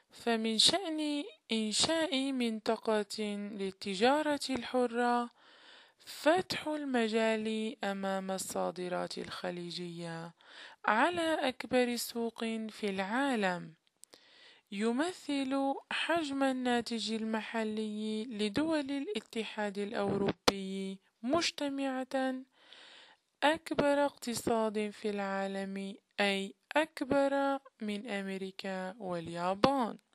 فمن شأن إنشاء منطقة للتجارة الحرة فتح المجال أمام الصادرات الخليجية على أكبر سوق في العالم، يمثل حجم الناتج المحلي لدول الاتحاد الأوروبي مجتمعة أكبر اقتصاد في العالم، أي أكبر من أمريكا واليابان.